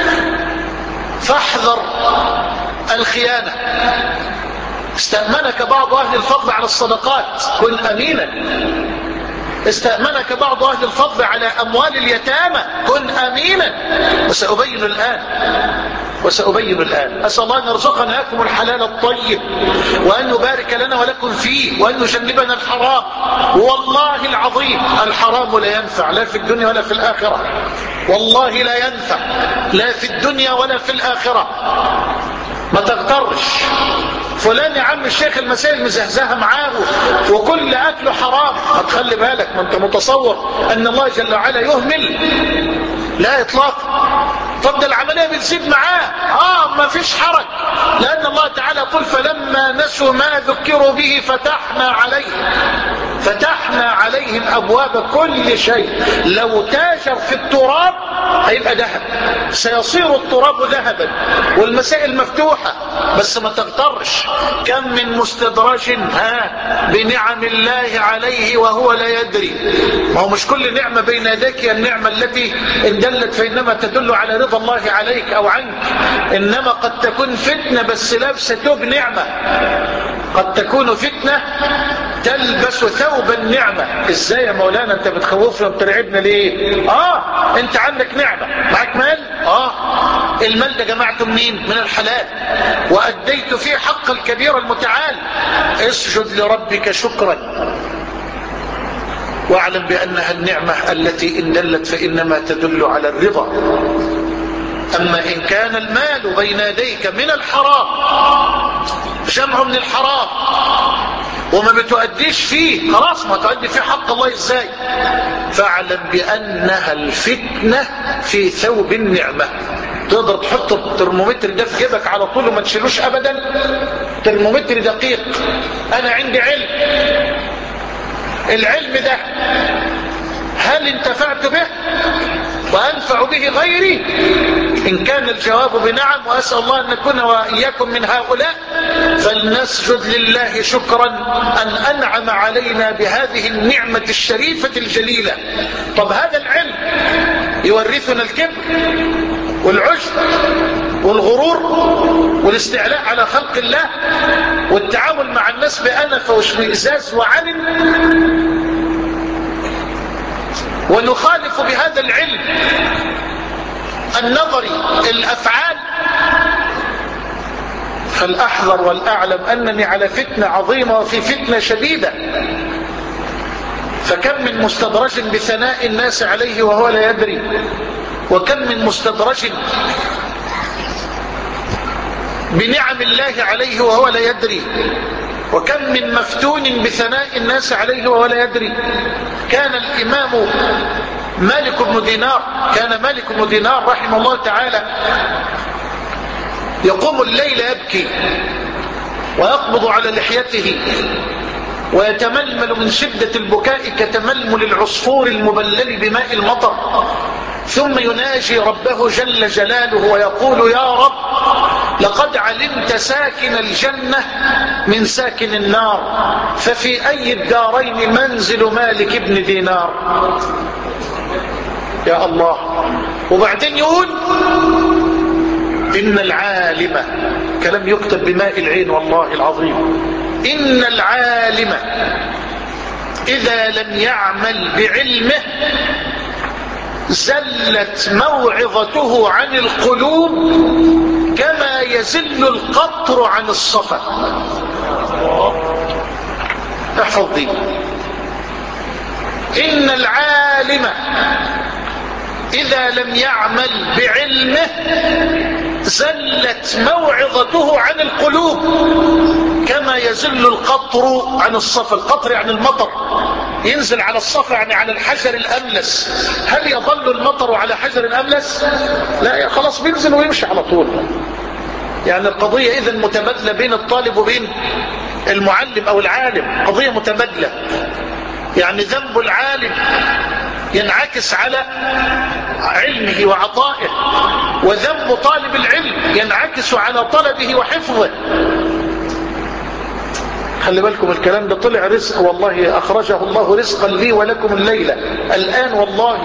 فاحذر الخيانة. استأمنك بعض أهل الفضل على الصدقات، كن أمينا. استأمنك بعض أهل الفضل على أموال اليتامى، كن أمينا. وسأبين الآن وسأبين الآن أسأل الله أن يرزقنا لكم الحلال الطيب، وأن يبارك لنا ولكم فيه، وأن يجنبنا الحرام. والله العظيم الحرام لا ينفع لا في الدنيا ولا في الآخرة، والله لا ينفع لا في الدنيا ولا في الآخرة. ما تغترش فلان يا عم الشيخ المسائل مزهزها معاه وكل أكله حرام، ما تخلي بالك، ما انت متصور أن الله جل وعلا يهمل؟ لا إطلاقا. طب ده العملية بتزيد معاه، آه ما فيش حرج، لأن الله تعالى يقول فلما نسوا ما ذكروا به فتحنا عليهم فتحنا عليهم أبواب كل شيء. لو تاجر في التراب هيبقى ذهب، سيصير التراب ذهبا، والمسائل مفتوحة. بس ما تغترش، كم من مستدرج ها بنعم الله عليه وهو لا يدري. ما هو مش كل نعمة بين يديك هي النعمة التي إن دلت فإنما تدل على رضا الله عليك أو عنك، إنما قد تكون فتنة بس لابسة ثوب نعمة. قد تكون فتنة تلبس ثوب النعمة. ازاي يا مولانا انت بتخوفنا وبترعبنا ليه؟ اه انت عندك نعمة، معك مال، اه المال ده جمعته منين؟ من الحلال، وأديت فيه حق الكبير المتعال. اسجد لربك شكرا، واعلم بأنها النعمة التي إن دلت فإنما تدل على الرضا. أما إن كان المال بين يديك من الحرام، جمع من الحرام، وما بتؤديش فيه، خلاص ما تؤدي فيه حق الله ازاي؟ فاعلم بأنها الفتنة في ثوب النعمة. تقدر تحط الترمومتر ده في جيبك على طول وما تشيلوش أبدا، ترمومتر دقيق. أنا عندي علم، العلم ده هل انتفعت به وأنفع به غيري؟ إن كان الجواب بنعم، وأسأل الله أن نكون وإياكم من هؤلاء، فلنسجد لله شكرا أن أنعم علينا بهذه النعمة الشريفة الجليلة. طب هذا العلم يورثنا الكبر والعجب والغرور والاستعلاء على خلق الله والتعامل مع الناس بأنف واشمئزاز وعلم، ونخالف بهذا العلم النظري الأفعال. فالأحذر والأعلم أنني على فتنة عظيمة وفي فتنة شديدة. فكم من مستدرج بثناء الناس عليه وهو لا يدري، وكم من مستدرج بنعم الله عليه وهو لا يدري، وكم من مفتون بثناء الناس عليه وهو لا يدري. كان الإمام مالك بن دينار كان مالك بن دينار رحمه الله تعالى يقوم الليل يبكي ويقبض على لحيته ويتململ من شدة البكاء كتململ العصفور المبلل بماء المطر، ثم يناجي ربه جل جلاله ويقول يا رب لقد علمت ساكن الجنة من ساكن النار، ففي أي الدارين منزل مالك بن دينار؟ يا الله. وبعدين يقول إن العالم، كلام يكتب بماء العين والله العظيم، إن العالم إذا لم يعمل بعلمه زلت موعظته عن القلوب كما يزل القطر عن الصفا. احفظ دي. إن العالم إذا لم يعمل بعلمه زلت موعظته عن القلوب كما يزل القطر عن الصفا. القطر يعني المطر، ينزل على الصفا يعني على الحجر الأملس. هل يظل المطر على حجر أملس؟ لا، خلاص بينزل ويمشي على طول. يعني القضية إذن متبادلة بين الطالب وبين المعلم أو العالم، قضية متبادلة. يعني ذنب العالم ينعكس على علمه وعطائه، وذنب طالب العلم ينعكس على طلبه وحفظه. خلي بالكم الكلام ده طلع رزق والله، أخرجه الله رزقا لي ولكم الليلة الآن والله.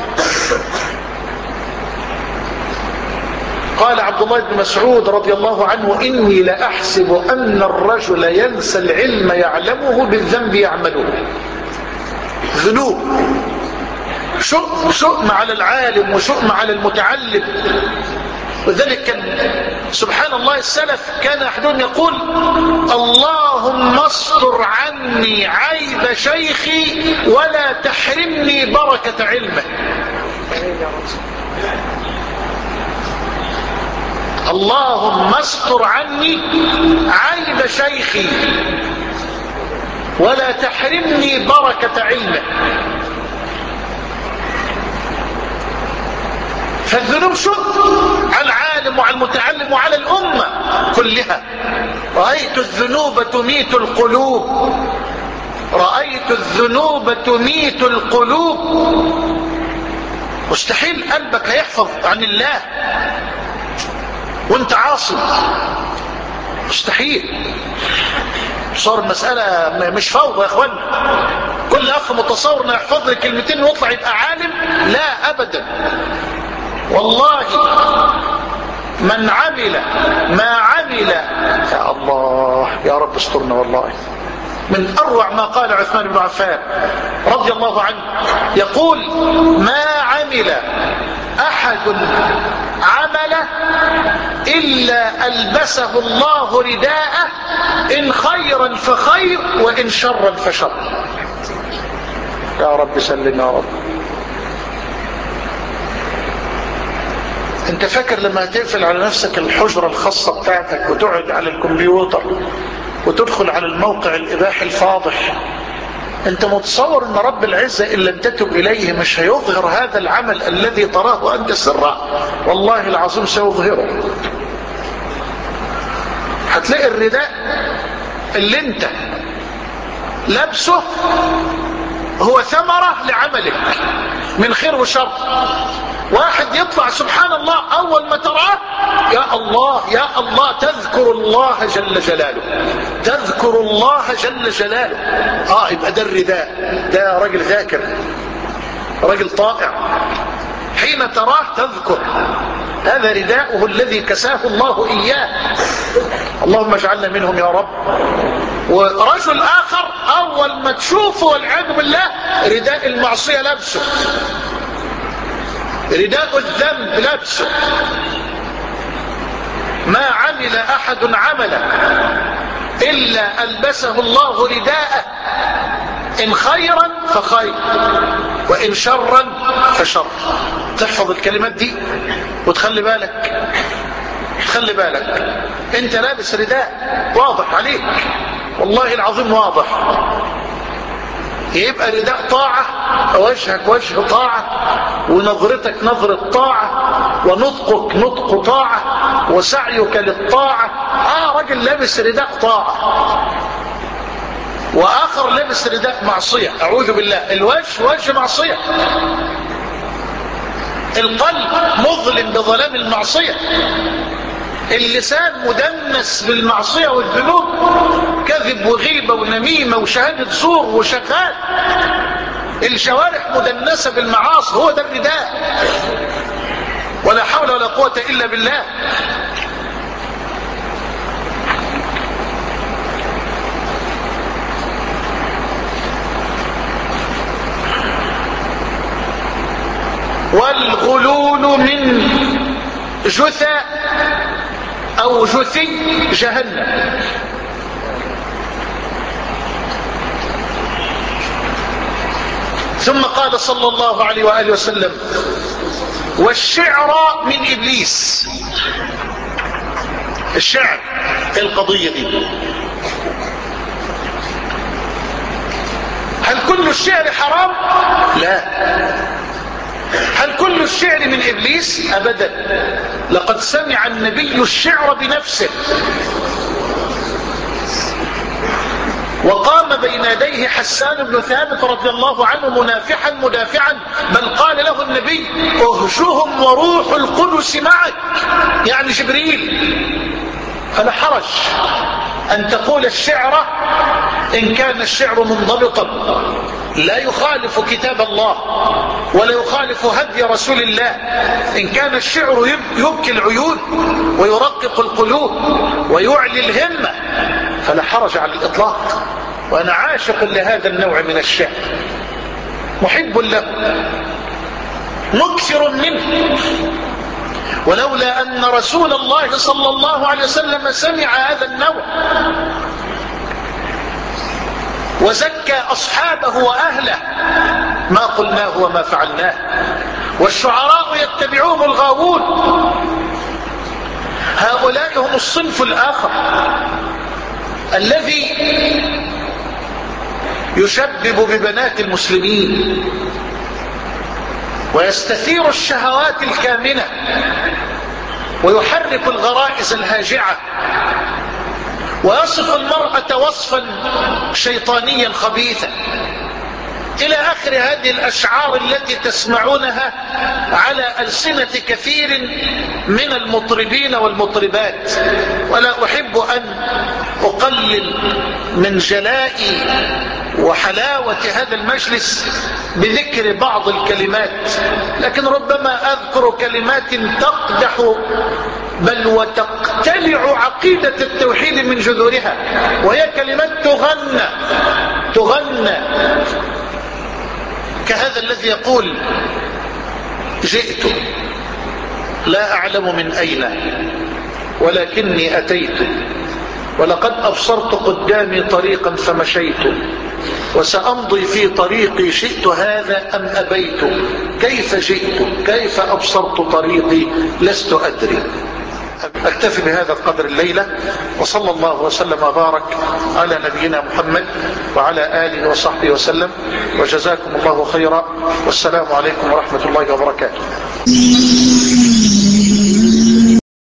قال عبد الله بن مسعود رضي الله عنه إني لأحسب أن الرجل ينسى العلم يعلمه بالذنب يعمله. ذنوب، شؤم شؤم على العالم وشؤم على المتعلم. وذلك كان سبحان الله السلف كان أحدهم يقول اللهم استر عني عيب شيخي ولا تحرمني بركة علمه. اللهم استر عني عيب شيخي ولا تحرمني بركة علمه. فالذنوب شؤم على العالم وعلى المتعلم وعلى الأمة كلها. رأيت الذنوب تميت القلوب، رأيت الذنوب تميت القلوب. مستحيل قلبك هيحفظ عن الله وانت عاصي، مستحيل. صار المسألة مش فوضى يا اخوانا، كل اخ متصور انه يحفظ لي كلمتين ويطلع يبقى عالم، لا ابدا. والله من عمل ما عمل، يا الله يا رب استرنا. والله من اروع ما قال عثمان بن عفان رضي الله عنه، يقول ما عمل احد عمله الا البسه الله رداءه، ان خيرا فخير وان شرا فشر. يا رب سلم يا رب. انت فاكر لما هتقفل على نفسك الحجرة الخاصة بتاعتك وتقعد على الكمبيوتر وتدخل على الموقع الاباحي الفاضح، انت متصور ان رب العزة ان لم تتب اليه مش هيظهر هذا العمل الذي تراه وانت سرا؟ والله العظيم سيظهره. هتلاقي الرداء اللي انت لابسه هو ثمرة لعملك من خير وشر. واحد يطلع سبحان الله اول ما تراه يا الله يا الله تذكر الله جل جلاله، تذكر الله جل جلاله. اه يبقى ده الرداء، ده راجل ذاكر، راجل طائع. حين تراه تذكر، هذا رداؤه الذي كساه الله اياه. اللهم اجعلنا منهم يا رب. ورجل اخر اول ما تشوفه والعياذ بالله رداء المعصية لابسه، رداء الذنب لابسه. ما عمل احد عملا الا البسه الله رداءه، ان خيرا فخير وان شرا فشر. تحفظ الكلمات دي وتخلي بالك، خلي بالك انت لابس رداء واضح عليك، والله العظيم واضح. يبقى رداء طاعة، وجهك وجه طاعة، ونظرتك نظرة طاعة، ونطقك نطق طاعة، وسعيك للطاعة. اه راجل لابس رداء طاعة، واخر لابس رداء معصية. اعوذ بالله. الوجه وجه معصية، القلب مظلم بظلام المعصية، اللسان مدنس بالمعصية والذنوب، كذب وغيبة ونميمة وشهادة زور وشغال، الجوارح مدنسة بالمعاصي. هو ده الرداء، ولا حول ولا قوة إلا بالله. والغلول من جثى أو جثي جهنم. ثم قال صلى الله عليه وآله وسلم والشعر من إبليس. الشعر القضية دي، هل كل الشعر حرام؟ لا. هل كل الشعر من إبليس؟ أبدا. لقد سمع النبي الشعر بنفسه وقام بين يديه حسان بن ثابت رضي الله عنه منافحا مدافعا، بل قال له النبي اهجهم وروح القدس معك، يعني جبريل. فلا حرج أن تقول الشعر إن كان الشعر منضبطا لا يخالف كتاب الله ولا يخالف هدي رسول الله، إن كان الشعر يبكي العيون ويرقق القلوب ويعلي الهمة فلا حرج على الإطلاق. وأنا عاشق لهذا النوع من الشعر، محب له مكثر منه. ولولا أن رسول الله صلى الله عليه وسلم سمع هذا النوع وزكى أصحابه وأهله ما قلناه وما فعلناه. والشعراء يتبعوهم الغاوون، هؤلاء هم الصنف الآخر الذي يشبب ببنات المسلمين ويستثير الشهوات الكامنة ويحرك الغرائز الهاجعة ويصف المرأة وصفا شيطانيا خبيثا إلى آخر هذه الأشعار التي تسمعونها على ألسنة كثير من المطربين والمطربات. ولا أحب أن أقلل من جلاء وحلاوة هذا المجلس بذكر بعض الكلمات، لكن ربما أذكر كلمات تقدح بل وتقتلع عقيدة التوحيد من جذورها، وهي كلمات تغنى تغنى كهذا الذي يقول: جئت لا أعلم من أين ولكني أتيت، ولقد أبصرت قدامي طريقا فمشيت، وسأمضي في طريقي شئت هذا أم أبيت، كيف جئت كيف أبصرت طريقي لست أدري. أكتفي بهذا القدر الليلة، وصلى الله وسلم وبارك على نبينا محمد وعلى آله وصحبه وسلم، وجزاكم الله خيرا، والسلام عليكم ورحمة الله وبركاته.